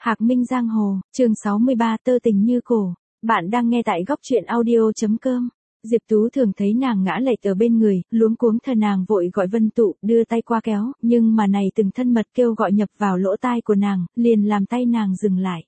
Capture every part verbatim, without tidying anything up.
Hạc Minh Giang Hồ, chương sáu mươi ba tơ tình như cổ. Bạn đang nghe tại góc truyện audio.com. Diệp Tú thường thấy nàng ngã lệch ở bên người, luống cuống thờ nàng vội gọi Vân Tụ, đưa tay qua kéo, nhưng mà này từng thân mật kêu gọi nhập vào lỗ tai của nàng, liền làm tay nàng dừng lại.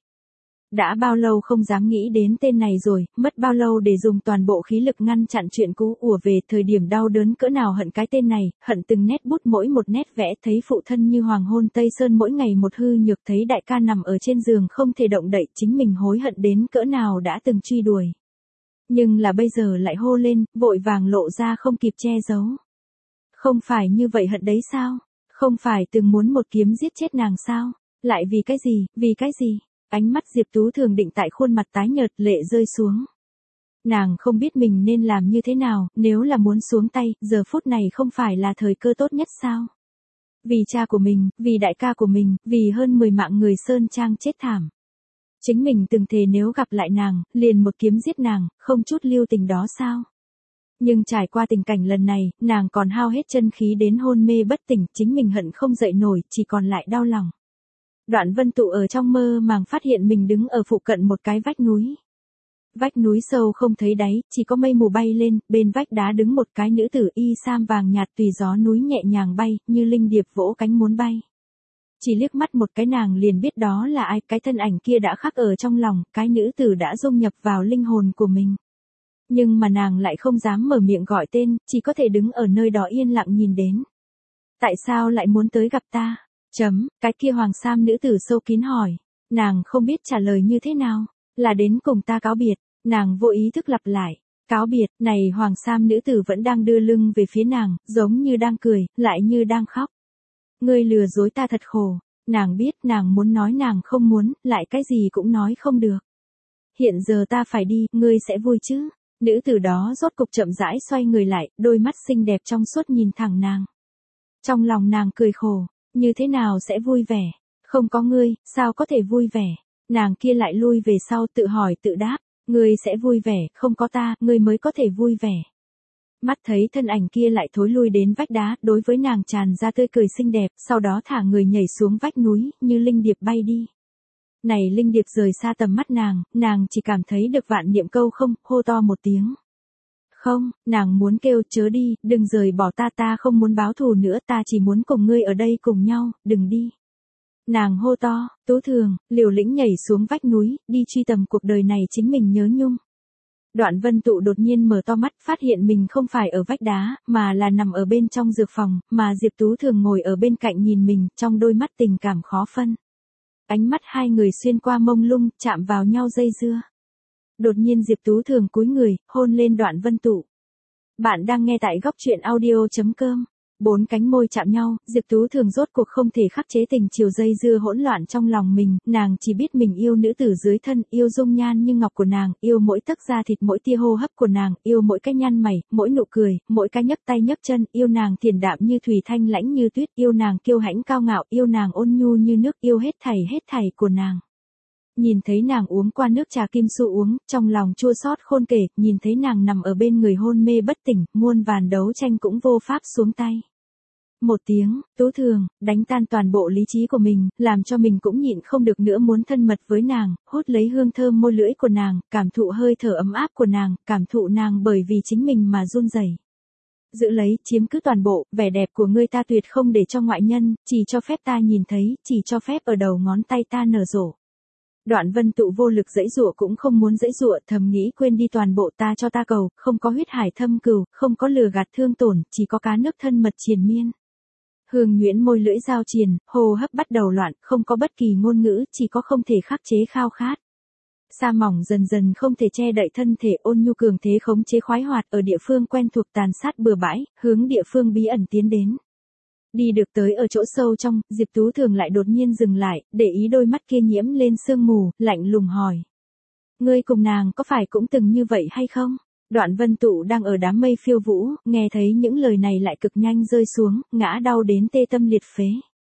Đã bao lâu không dám nghĩ đến tên này rồi, mất bao lâu để dùng toàn bộ khí lực ngăn chặn chuyện cũ ùa về, thời điểm đau đớn cỡ nào hận cái tên này, hận từng nét bút mỗi một nét vẽ, thấy phụ thân như hoàng hôn Tây Sơn mỗi ngày một hư nhược, thấy đại ca nằm ở trên giường không thể động đậy, chính mình hối hận đến cỡ nào đã từng truy đuổi. Nhưng là bây giờ lại hô lên, vội vàng lộ ra không kịp che giấu. Không phải như vậy hận đấy sao? Không phải từng muốn một kiếm giết chết nàng sao? Lại vì cái gì, vì cái gì? Ánh mắt Diệp Tú thường định tại khuôn mặt tái nhợt, lệ rơi xuống. Nàng không biết mình nên làm như thế nào, nếu là muốn xuống tay, giờ phút này không phải là thời cơ tốt nhất sao? Vì cha của mình, vì đại ca của mình, vì hơn mười mạng người Sơn Trang chết thảm. Chính mình từng thề nếu gặp lại nàng, liền một kiếm giết nàng, không chút lưu tình đó sao? Nhưng trải qua tình cảnh lần này, nàng còn hao hết chân khí đến hôn mê bất tỉnh, chính mình hận không dậy nổi, chỉ còn lại đau lòng. Đoạn Vân Tụ ở trong mơ màng phát hiện mình đứng ở phụ cận một cái vách núi. Vách núi sâu không thấy đáy, chỉ có mây mù bay lên, bên vách đá đứng một cái nữ tử y sam vàng nhạt tùy gió núi nhẹ nhàng bay, như linh điệp vỗ cánh muốn bay. Chỉ liếc mắt một cái nàng liền biết đó là ai, cái thân ảnh kia đã khắc ở trong lòng, cái nữ tử đã dung nhập vào linh hồn của mình. Nhưng mà nàng lại không dám mở miệng gọi tên, chỉ có thể đứng ở nơi đó yên lặng nhìn đến. Tại sao lại muốn tới gặp ta? Chấm, cái kia hoàng sam nữ tử sâu kín hỏi. Nàng không biết trả lời như thế nào. Là đến cùng ta cáo biệt. Nàng vô ý thức lặp lại. Cáo biệt, này hoàng sam nữ tử vẫn đang đưa lưng về phía nàng, giống như đang cười, lại như đang khóc. Ngươi lừa dối ta thật khổ. Nàng biết nàng muốn nói nàng không muốn, lại cái gì cũng nói không được. Hiện giờ ta phải đi, ngươi sẽ vui chứ? Nữ tử đó rốt cục chậm rãi xoay người lại, đôi mắt xinh đẹp trong suốt nhìn thẳng nàng. Trong lòng nàng cười khổ. Như thế nào sẽ vui vẻ? Không có ngươi, sao có thể vui vẻ? Nàng kia lại lui về sau tự hỏi tự đáp. Ngươi sẽ vui vẻ, không có ta, ngươi mới có thể vui vẻ. Mắt thấy thân ảnh kia lại thối lui đến vách đá, đối với nàng tràn ra tươi cười xinh đẹp, sau đó thả người nhảy xuống vách núi, như linh điệp bay đi. Này linh điệp rời xa tầm mắt nàng, nàng chỉ cảm thấy được vạn niệm câu không, hô to một tiếng. Không, nàng muốn kêu chớ đi, đừng rời bỏ ta, ta không muốn báo thù nữa, ta chỉ muốn cùng ngươi ở đây cùng nhau, đừng đi. Nàng hô to, Tú thường, liều lĩnh nhảy xuống vách núi, đi truy tầm cuộc đời này chính mình nhớ nhung. Đoạn Vân Tụ đột nhiên mở to mắt, phát hiện mình không phải ở vách đá, mà là nằm ở bên trong dược phòng, mà Diệp Tú thường ngồi ở bên cạnh nhìn mình, trong đôi mắt tình cảm khó phân. Ánh mắt hai người xuyên qua mông lung, chạm vào nhau dây dưa. Đột nhiên Diệp Tú thường cúi người, hôn lên Đoạn Vân Tụ. Bạn đang nghe tại góc truyện audio.com. Bốn cánh môi chạm nhau, Diệp Tú thường rốt cuộc không thể khắc chế tình chiều dây dưa hỗn loạn trong lòng mình, nàng chỉ biết mình yêu nữ tử dưới thân, yêu dung nhan như ngọc của nàng, yêu mỗi tấc da thịt mỗi tia hô hấp của nàng, yêu mỗi cái nhăn mày, mỗi nụ cười, mỗi cái nhấc tay nhấc chân, yêu nàng thiền đạm như thủy thanh lãnh như tuyết, yêu nàng kiêu hãnh cao ngạo, yêu nàng ôn nhu như nước, yêu hết thảy hết thảy của nàng. Nhìn thấy nàng uống qua nước trà kim su uống, trong lòng chua xót khôn kể, nhìn thấy nàng nằm ở bên người hôn mê bất tỉnh, muôn vàn đấu tranh cũng vô pháp xuống tay. Một tiếng, Tú thường, đánh tan toàn bộ lý trí của mình, làm cho mình cũng nhịn không được nữa muốn thân mật với nàng, hút lấy hương thơm môi lưỡi của nàng, cảm thụ hơi thở ấm áp của nàng, cảm thụ nàng bởi vì chính mình mà run rẩy. Giữ lấy, chiếm cứ toàn bộ, vẻ đẹp của ngươi ta tuyệt không để cho ngoại nhân, chỉ cho phép ta nhìn thấy, chỉ cho phép ở đầu ngón tay ta nở rộ. Đoạn Vân Tụ vô lực giãy giụa cũng không muốn giãy giụa, thầm nghĩ quên đi toàn bộ ta cho ta cầu, không có huyết hải thâm cừu, không có lừa gạt thương tổn, chỉ có cá nước thân mật triền miên. Hương nhuyễn môi lưỡi giao triền, hô hấp bắt đầu loạn, không có bất kỳ ngôn ngữ, chỉ có không thể khắc chế khao khát. Sa mỏng dần dần không thể che đậy thân thể, ôn nhu cường thế khống chế khoái hoạt, ở địa phương quen thuộc tàn sát bừa bãi, hướng địa phương bí ẩn tiến đến. Đi được tới ở chỗ sâu trong, Diệp Tú thường lại đột nhiên dừng lại, để ý đôi mắt kia nhiễm lên sương mù, lạnh lùng hỏi. Ngươi cùng nàng có phải cũng từng như vậy hay không? Đoạn Vân Tụ đang ở đám mây phiêu vũ, nghe thấy những lời này lại cực nhanh rơi xuống, ngã đau đến tê tâm liệt phế.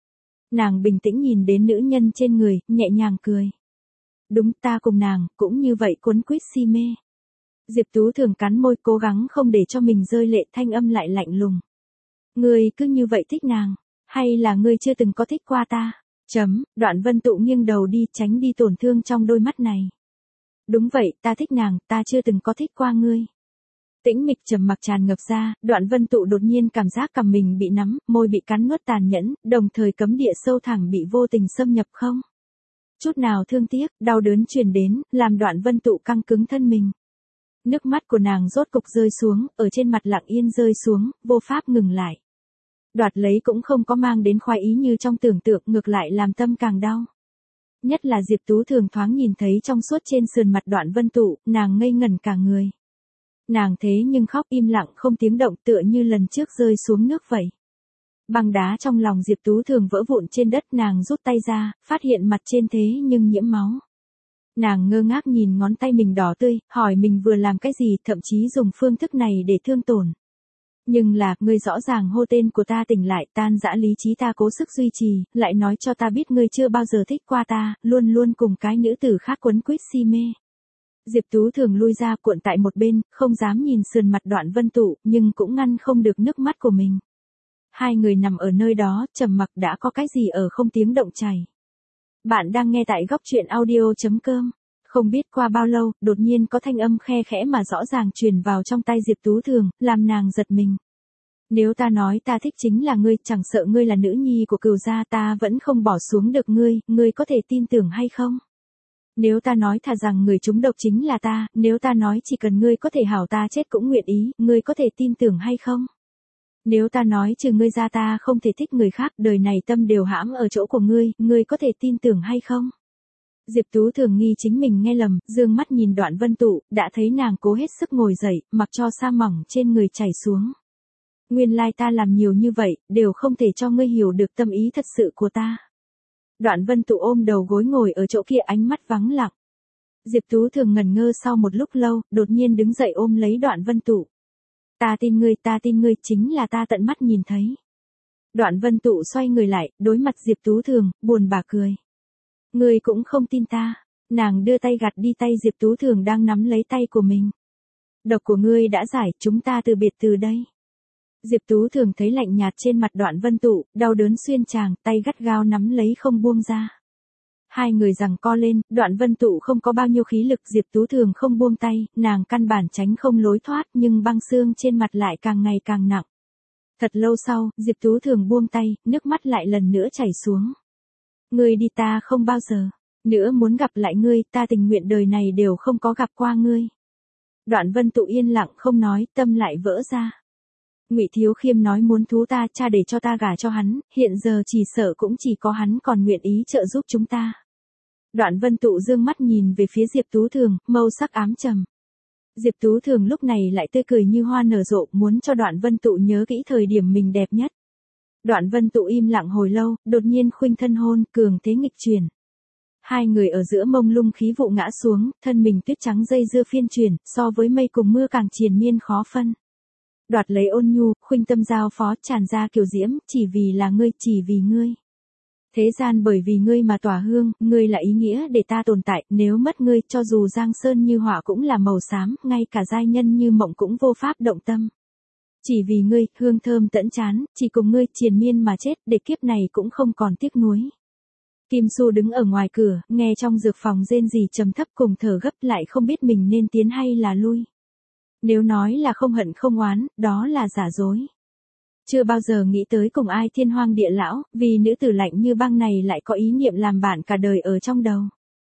Nàng bình tĩnh nhìn đến nữ nhân trên người, nhẹ nhàng cười. Đúng, ta cùng nàng, cũng như vậy cuốn quýt si mê. Diệp Tú thường cắn môi cố gắng không để cho mình rơi lệ, thanh âm lại lạnh lùng. Ngươi cứ như vậy thích nàng, hay là ngươi chưa từng có thích qua ta? Chấm, Đoạn Vân Tụ nghiêng đầu đi tránh đi tổn thương trong đôi mắt này. Đúng vậy, ta thích nàng, ta chưa từng có thích qua ngươi. Tĩnh mịch trầm mặc tràn ngập ra, Đoạn Vân Tụ đột nhiên cảm giác cằm mình bị nắm, môi bị cắn nuốt tàn nhẫn, đồng thời cấm địa sâu thẳm bị vô tình xâm nhập không. Chút nào thương tiếc, đau đớn truyền đến, làm Đoạn Vân Tụ căng cứng thân mình. Nước mắt của nàng rốt cục rơi xuống, ở trên mặt lặng yên rơi xuống, vô pháp ngừng lại. Đoạt lấy cũng không có mang đến khoái ý như trong tưởng tượng, ngược lại làm tâm càng đau. Nhất là Diệp Tú Thường thoáng nhìn thấy trong suốt trên sườn mặt Đoạn Vân Tụ, nàng ngây ngẩn cả người. Nàng thế nhưng khóc im lặng không tiếng động tựa như lần trước rơi xuống nước vậy. Băng đá trong lòng Diệp Tú Thường vỡ vụn trên đất, nàng rút tay ra, phát hiện mặt trên thế nhưng nhiễm máu. Nàng ngơ ngác nhìn ngón tay mình đỏ tươi, hỏi mình vừa làm cái gì, thậm chí dùng phương thức này để thương tổn. Nhưng là, ngươi rõ ràng hô tên của ta tỉnh lại, tan dã lý trí ta cố sức duy trì, lại nói cho ta biết ngươi chưa bao giờ thích qua ta, luôn luôn cùng cái nữ tử khác quấn quýt si mê. Diệp Tú Thường lui ra cuộn tại một bên, không dám nhìn sườn mặt Đoạn Vân Tụ, nhưng cũng ngăn không được nước mắt của mình. Hai người nằm ở nơi đó, trầm mặc đã có cái gì ở không tiếng động chảy. Bạn đang nghe tại góc truyện audio chấm com. Không biết qua bao lâu, đột nhiên có thanh âm khe khẽ mà rõ ràng truyền vào trong tay Diệp Tú Thường, làm nàng giật mình. Nếu ta nói ta thích chính là ngươi, chẳng sợ ngươi là nữ nhi của Cửu gia, ta vẫn không bỏ xuống được ngươi, ngươi có thể tin tưởng hay không? Nếu ta nói thà rằng người trúng độc chính là ta, nếu ta nói chỉ cần ngươi có thể hảo ta chết cũng nguyện ý, ngươi có thể tin tưởng hay không? Nếu ta nói trừ ngươi ra ta không thể thích người khác, đời này tâm đều hãm ở chỗ của ngươi, ngươi có thể tin tưởng hay không? Diệp Tú Thường nghi chính mình nghe lầm, dương mắt nhìn Đoạn Vân Tụ, đã thấy nàng cố hết sức ngồi dậy, mặc cho sa mỏng trên người chảy xuống. Nguyên lai ta làm nhiều như vậy, đều không thể cho ngươi hiểu được tâm ý thật sự của ta. Đoạn Vân Tụ ôm đầu gối ngồi ở chỗ kia, ánh mắt vắng lặng. Diệp Tú Thường ngẩn ngơ sau một lúc lâu, đột nhiên đứng dậy ôm lấy Đoạn Vân Tụ. Ta tin ngươi, ta tin ngươi, chính là ta tận mắt nhìn thấy. Đoạn Vân Tụ xoay người lại, đối mặt Diệp Tú Thường, buồn bã cười. Ngươi cũng không tin ta. Nàng đưa tay gạt đi tay Diệp Tú Thường đang nắm lấy tay của mình. Độc của ngươi đã giải, chúng ta từ biệt từ đây. Diệp Tú Thường thấy lạnh nhạt trên mặt Đoạn Vân Tụ, đau đớn xuyên tràng, tay gắt gao nắm lấy không buông ra. Hai người giằng co lên, Đoạn Vân Tụ không có bao nhiêu khí lực, Diệp Tú Thường không buông tay, nàng căn bản tránh không lối thoát, nhưng băng xương trên mặt lại càng ngày càng nặng. Thật lâu sau, Diệp Tú Thường buông tay, nước mắt lại lần nữa chảy xuống. Ngươi đi, ta không bao giờ nữa muốn gặp lại ngươi, ta tình nguyện đời này đều không có gặp qua ngươi. Đoạn Vân Tụ yên lặng không nói, tâm lại vỡ ra. Ngụy Thiếu Khiêm nói muốn thú ta, cha để cho ta gả cho hắn, hiện giờ chỉ sợ cũng chỉ có hắn còn nguyện ý trợ giúp chúng ta. Đoạn Vân Tụ dương mắt nhìn về phía Diệp Tú Thường, mâu sắc ám trầm. Diệp Tú Thường lúc này lại tươi cười như hoa nở rộ, muốn cho Đoạn Vân Tụ nhớ kỹ thời điểm mình đẹp nhất. Đoạn Vân Tụ im lặng hồi lâu, đột nhiên khuynh thân hôn, cường thế nghịch chuyển. Hai người ở giữa mông lung khí vụ ngã xuống, thân mình tuyết trắng dây dưa phiên chuyển, so với mây cùng mưa càng triền miên khó phân. Đoạt lấy ôn nhu, khuynh tâm giao phó, tràn ra kiều diễm, chỉ vì là ngươi, chỉ vì ngươi. Thế gian bởi vì ngươi mà tỏa hương, ngươi là ý nghĩa để ta tồn tại, nếu mất ngươi, cho dù giang sơn như họa cũng là màu xám, ngay cả giai nhân như mộng cũng vô pháp động tâm. Chỉ vì ngươi, hương thơm tẫn chán, chỉ cùng ngươi, triền miên mà chết, để kiếp này cũng không còn tiếc nuối. Kim Xu đứng ở ngoài cửa, nghe trong dược phòng rên rỉ trầm thấp cùng thở gấp, lại không biết mình nên tiến hay là lui. Nếu nói là không hận không oán, đó là giả dối. Chưa bao giờ nghĩ tới cùng ai thiên hoang địa lão, vì nữ tử lạnh như băng này lại có ý niệm làm bạn cả đời ở trong đầu.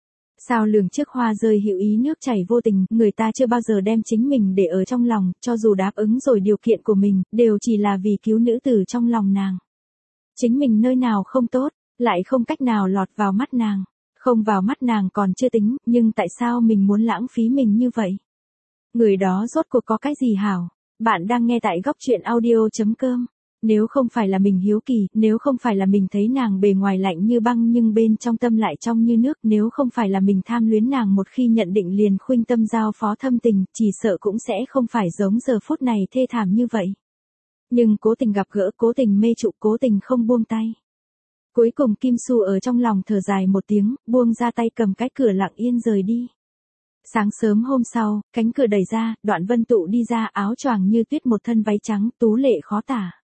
Sao lường trước hoa rơi hữu ý nước chảy vô tình, người ta chưa bao giờ đem chính mình để ở trong lòng, cho dù đáp ứng rồi điều kiện của mình, đều chỉ là vì cứu nữ tử trong lòng nàng. Chính mình nơi nào không tốt, lại không cách nào lọt vào mắt nàng. Không vào mắt nàng còn chưa tính, nhưng tại sao mình muốn lãng phí mình như vậy? Người đó rốt cuộc có cái gì hảo? Bạn đang nghe tại góc truyện audio chấm com. Nếu không phải là mình hiếu kỳ, nếu không phải là mình thấy nàng bề ngoài lạnh như băng nhưng bên trong tâm lại trong như nước, nếu không phải là mình tham luyến nàng một khi nhận định liền khuynh tâm giao phó thâm tình, chỉ sợ cũng sẽ không phải giống giờ phút này thê thảm như vậy. Nhưng cố tình gặp gỡ, cố tình mê trụ, cố tình không buông tay. Cuối cùng Kim Xu ở trong lòng thở dài một tiếng, buông ra tay cầm cái cửa lặng yên rời đi. Sáng sớm hôm sau, cánh cửa đẩy ra, Đoạn Vân Tụ đi ra, áo choàng như tuyết, một thân váy trắng, tú lệ khó tả.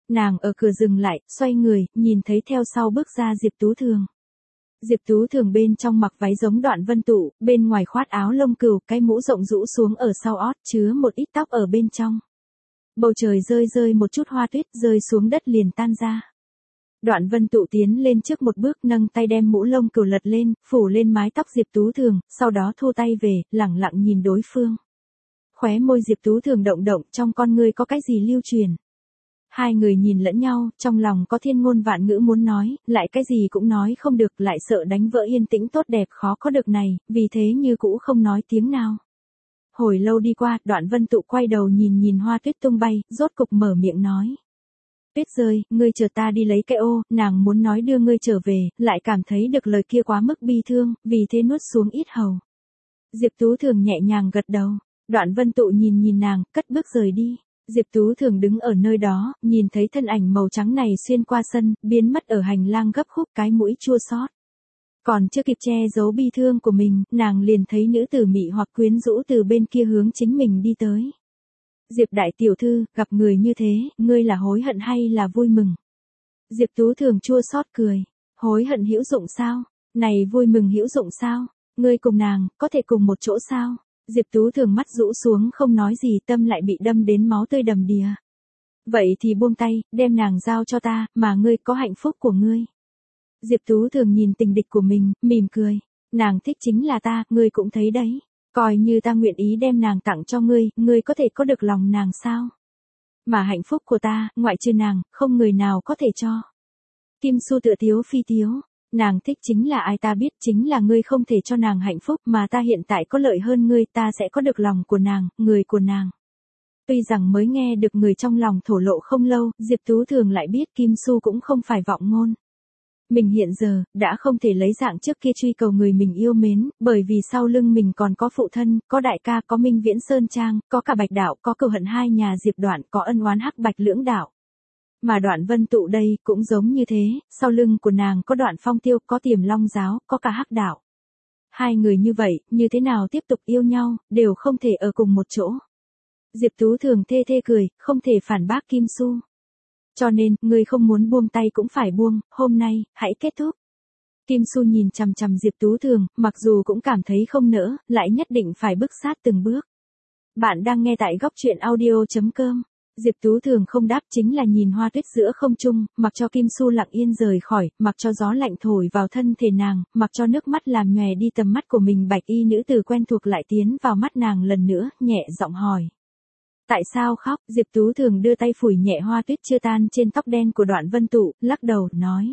Nàng ở cửa dừng lại, xoay người, nhìn thấy theo sau bước ra Diệp Tú Thường. Diệp Tú Thường bên trong mặc váy giống Đoạn Vân Tụ, bên ngoài khoát áo lông cừu, cái mũ rộng rũ xuống ở sau ót, chứa một ít tóc ở bên trong. Bầu trời rơi rơi một chút hoa tuyết, rơi xuống đất liền tan ra. Đoạn Vân Tụ tiến lên trước một bước, nâng tay đem mũ lông cừu lật lên, phủ lên mái tóc Diệp Tú Thường, sau đó thu tay về, lẳng lặng nhìn đối phương. Khóe môi Diệp Tú Thường động động, trong con ngươi có cái gì lưu truyền. Hai người nhìn lẫn nhau, trong lòng có thiên ngôn vạn ngữ muốn nói, lại cái gì cũng nói không được, lại sợ đánh vỡ yên tĩnh tốt đẹp khó có được này, vì thế như cũ không nói tiếng nào. Hồi lâu đi qua, Đoạn Vân Tụ quay đầu nhìn nhìn hoa tuyết tung bay, rốt cục mở miệng nói. Tuyết rơi, ngươi chờ ta đi lấy cái ô, nàng muốn nói đưa ngươi trở về, lại cảm thấy được lời kia quá mức bi thương, vì thế nuốt xuống ít hầu. Diệp Tú Thường nhẹ nhàng gật đầu, Đoạn Vân Tụ nhìn nhìn nàng, cất bước rời đi. Diệp Tú Thường đứng ở nơi đó, nhìn thấy thân ảnh màu trắng này xuyên qua sân, biến mất ở hành lang gấp khúc, cái mũi chua xót. Còn chưa kịp che giấu bi thương của mình, nàng liền thấy nữ tử mị hoặc quyến rũ từ bên kia hướng chính mình đi tới. Diệp đại tiểu thư, gặp người như thế, ngươi là hối hận hay là vui mừng? Diệp Tú Thường chua xót cười, hối hận hữu dụng sao? Này vui mừng hữu dụng sao? Ngươi cùng nàng, có thể cùng một chỗ sao? Diệp Tú Thường mắt rũ xuống không nói gì, tâm lại bị đâm đến máu tươi đầm đìa. Vậy thì buông tay, đem nàng giao cho ta, mà ngươi có hạnh phúc của ngươi. Diệp Tú Thường nhìn tình địch của mình, mỉm cười. Nàng thích chính là ta, ngươi cũng thấy đấy. Coi như ta nguyện ý đem nàng tặng cho ngươi, ngươi có thể có được lòng nàng sao? Mà hạnh phúc của ta, ngoại trừ nàng, không người nào có thể cho. Kim Su tựa tiếu phi tiếu. Nàng thích chính là ai ta biết, chính là ngươi không thể cho nàng hạnh phúc, mà ta hiện tại có lợi hơn ngươi, ta sẽ có được lòng của nàng, người của nàng. Tuy rằng mới nghe được người trong lòng thổ lộ không lâu, Diệp Tú Thường lại biết Kim Su cũng không phải vọng ngôn. Mình hiện giờ, đã không thể lấy dạng trước kia truy cầu người mình yêu mến, bởi vì sau lưng mình còn có phụ thân, có đại ca, có Minh Viễn Sơn Trang, có cả Bạch Đạo, có Cửu Hận hai nhà Diệp Đoạn, có ân oán Hắc Bạch lưỡng đạo. Mà Đoạn Vân Tụ đây, cũng giống như thế, sau lưng của nàng có Đoạn Phong Tiêu, có Tiềm Long Giáo, có cả Hắc Đạo. Hai người như vậy, như thế nào tiếp tục yêu nhau, đều không thể ở cùng một chỗ. Diệp Tú Thường thê thê cười, không thể phản bác Kim Su. Cho nên, ngươi không muốn buông tay cũng phải buông, hôm nay, hãy kết thúc. Kim Su nhìn chằm chằm Diệp Tú Thường, mặc dù cũng cảm thấy không nỡ, lại nhất định phải bước sát từng bước. Bạn đang nghe tại góc truyện audio chấm com. Diệp Tú Thường không đáp, chính là nhìn hoa tuyết giữa không trung, mặc cho Kim Su lặng yên rời khỏi, mặc cho gió lạnh thổi vào thân thể nàng, mặc cho nước mắt làm nhòe đi tầm mắt của mình. Bạch y nữ tử quen thuộc lại tiến vào mắt nàng lần nữa, nhẹ giọng hỏi. Tại sao khóc? Diệp Tú Thường đưa tay phủi nhẹ hoa tuyết chưa tan trên tóc đen của Đoạn Vân Tụ, lắc đầu, nói.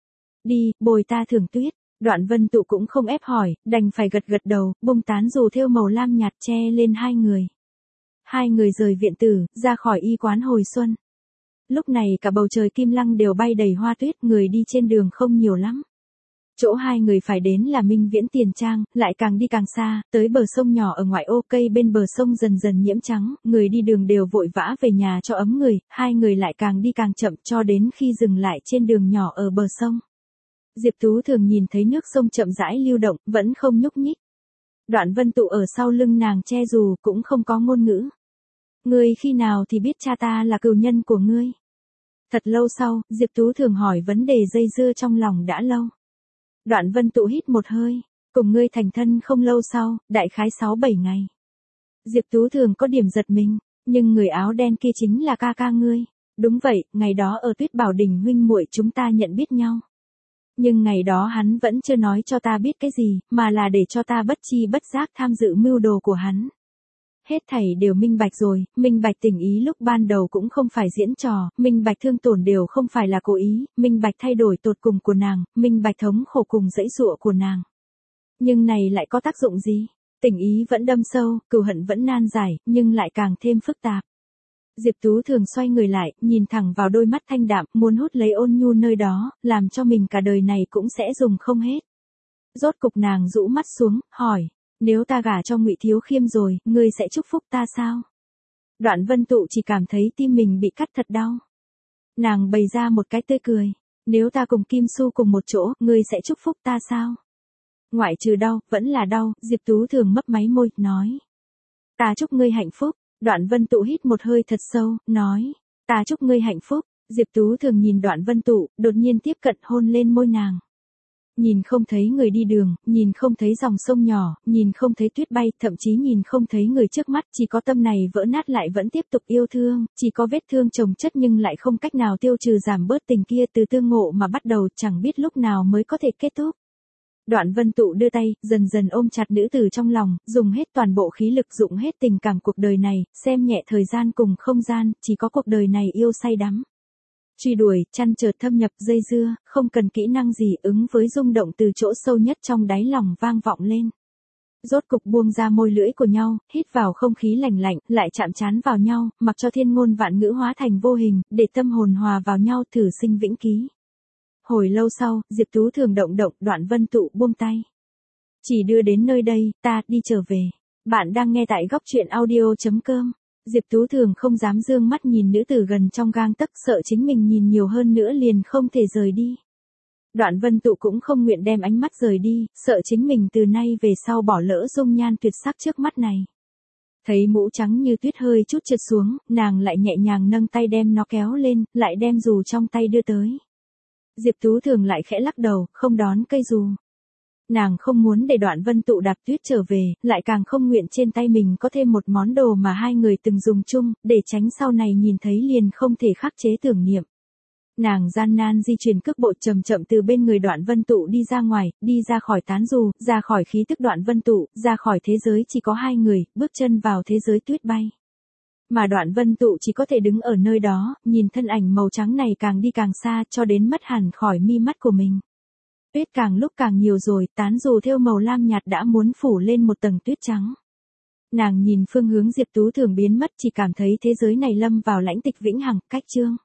Đi, bồi ta Thường Tuyết. Đoạn Vân Tụ cũng không ép hỏi, đành phải gật gật đầu, bông tán dù thêu màu lam nhạt che lên hai người. Hai người rời viện tử, ra khỏi y quán hồi xuân. Lúc này cả bầu trời kim lăng đều bay đầy hoa tuyết, người đi trên đường không nhiều lắm. Chỗ hai người phải đến là Minh Viễn Tiền Trang, lại càng đi càng xa, tới bờ sông nhỏ ở ngoại ô, cây bên bờ sông dần dần nhiễm trắng, người đi đường đều vội vã về nhà cho ấm người, hai người lại càng đi càng chậm cho đến khi dừng lại trên đường nhỏ ở bờ sông. Diệp Tú Thường nhìn thấy nước sông chậm rãi lưu động, vẫn không nhúc nhích. Đoạn Vân Tụ ở sau lưng nàng che dù, cũng không có ngôn ngữ. Ngươi khi nào thì biết cha ta là cừu nhân của ngươi? Thật lâu sau, Diệp Tú Thường hỏi vấn đề dây dưa trong lòng đã lâu. Đoạn Vân Tụ hít một hơi, cùng ngươi thành thân không lâu sau, đại khái sáu bảy ngày. Diệp Tú Thường có điểm giật mình, nhưng người áo đen kia chính là ca ca ngươi. Đúng vậy, ngày đó ở Tuyết Bảo Đình huynh muội chúng ta nhận biết nhau. Nhưng ngày đó hắn vẫn chưa nói cho ta biết cái gì, mà là để cho ta bất chi bất giác tham dự mưu đồ của hắn. Hết thảy đều minh bạch rồi, minh bạch tình ý lúc ban đầu cũng không phải diễn trò, minh bạch thương tổn đều không phải là cố ý, minh bạch thay đổi tột cùng của nàng, minh bạch thống khổ cùng dãy dụa của nàng. Nhưng này lại có tác dụng gì? Tình ý vẫn đâm sâu, cừu hận vẫn nan giải, nhưng lại càng thêm phức tạp. Diệp Tú Thường xoay người lại, nhìn thẳng vào đôi mắt thanh đạm, muốn hút lấy ôn nhu nơi đó, làm cho mình cả đời này cũng sẽ dùng không hết. Rốt cục nàng rũ mắt xuống, hỏi. Nếu ta gả cho Ngụy Thiếu Khiêm rồi, ngươi sẽ chúc phúc ta sao? Đoạn Vân Tụ chỉ cảm thấy tim mình bị cắt thật đau. Nàng bày ra một cái tươi cười. Nếu ta cùng Kim Su cùng một chỗ, ngươi sẽ chúc phúc ta sao? Ngoại trừ đau, vẫn là đau, Diệp Tú Thường mấp máy môi, nói. Ta chúc ngươi hạnh phúc. Đoạn Vân Tụ hít một hơi thật sâu, nói. Ta chúc ngươi hạnh phúc. Diệp Tú Thường nhìn Đoạn Vân Tụ, đột nhiên tiếp cận hôn lên môi nàng. Nhìn không thấy người đi đường, nhìn không thấy dòng sông nhỏ, nhìn không thấy tuyết bay, thậm chí nhìn không thấy người trước mắt, chỉ có tâm này vỡ nát lại vẫn tiếp tục yêu thương, chỉ có vết thương chồng chất nhưng lại không cách nào tiêu trừ giảm bớt tình kia từ tương ngộ mà bắt đầu, chẳng biết lúc nào mới có thể kết thúc. Đoạn Vân Tụ đưa tay, dần dần ôm chặt nữ tử trong lòng, dùng hết toàn bộ khí lực, dụng hết tình cảm cuộc đời này, xem nhẹ thời gian cùng không gian, chỉ có cuộc đời này yêu say đắm. Truy đuổi, chăn chợt thâm nhập, dây dưa, không cần kỹ năng gì, ứng với rung động từ chỗ sâu nhất trong đáy lòng vang vọng lên. Rốt cục buông ra môi lưỡi của nhau, hít vào không khí lành lạnh, lại chạm trán vào nhau, mặc cho thiên ngôn vạn ngữ hóa thành vô hình, để tâm hồn hòa vào nhau thử sinh vĩnh ký. Hồi lâu sau, Diệp Tú Thường động động, Đoạn Vân Tụ buông tay. Chỉ đưa đến nơi đây, ta đi trở về. Bạn đang nghe tại góc truyện audio chấm com. Diệp Tú Thường không dám dương mắt nhìn nữ tử gần trong gang tấc, sợ chính mình nhìn nhiều hơn nữa liền không thể rời đi. Đoạn Vân Tụ cũng không nguyện đem ánh mắt rời đi, sợ chính mình từ nay về sau bỏ lỡ dung nhan tuyệt sắc trước mắt này. Thấy mũ trắng như tuyết hơi chút trượt xuống, nàng lại nhẹ nhàng nâng tay đem nó kéo lên, lại đem dù trong tay đưa tới. Diệp Tú Thường lại khẽ lắc đầu, không đón cây dù. Nàng không muốn để Đoạn Vân Tụ đạp tuyết trở về, lại càng không nguyện trên tay mình có thêm một món đồ mà hai người từng dùng chung, để tránh sau này nhìn thấy liền không thể khắc chế tưởng niệm. Nàng gian nan di chuyển cước bộ chậm chậm từ bên người Đoạn Vân Tụ đi ra ngoài, đi ra khỏi tán dù, ra khỏi khí tức Đoạn Vân Tụ, ra khỏi thế giới chỉ có hai người, bước chân vào thế giới tuyết bay. Mà Đoạn Vân Tụ chỉ có thể đứng ở nơi đó, nhìn thân ảnh màu trắng này càng đi càng xa cho đến mất hẳn khỏi mi mắt của mình. Tuyết càng lúc càng nhiều rồi, tán dù thêu màu lam nhạt đã muốn phủ lên một tầng tuyết trắng. Nàng nhìn phương hướng Diệp Tú Thường biến mất, chỉ cảm thấy thế giới này lâm vào lãnh tịch vĩnh hằng, cách chương.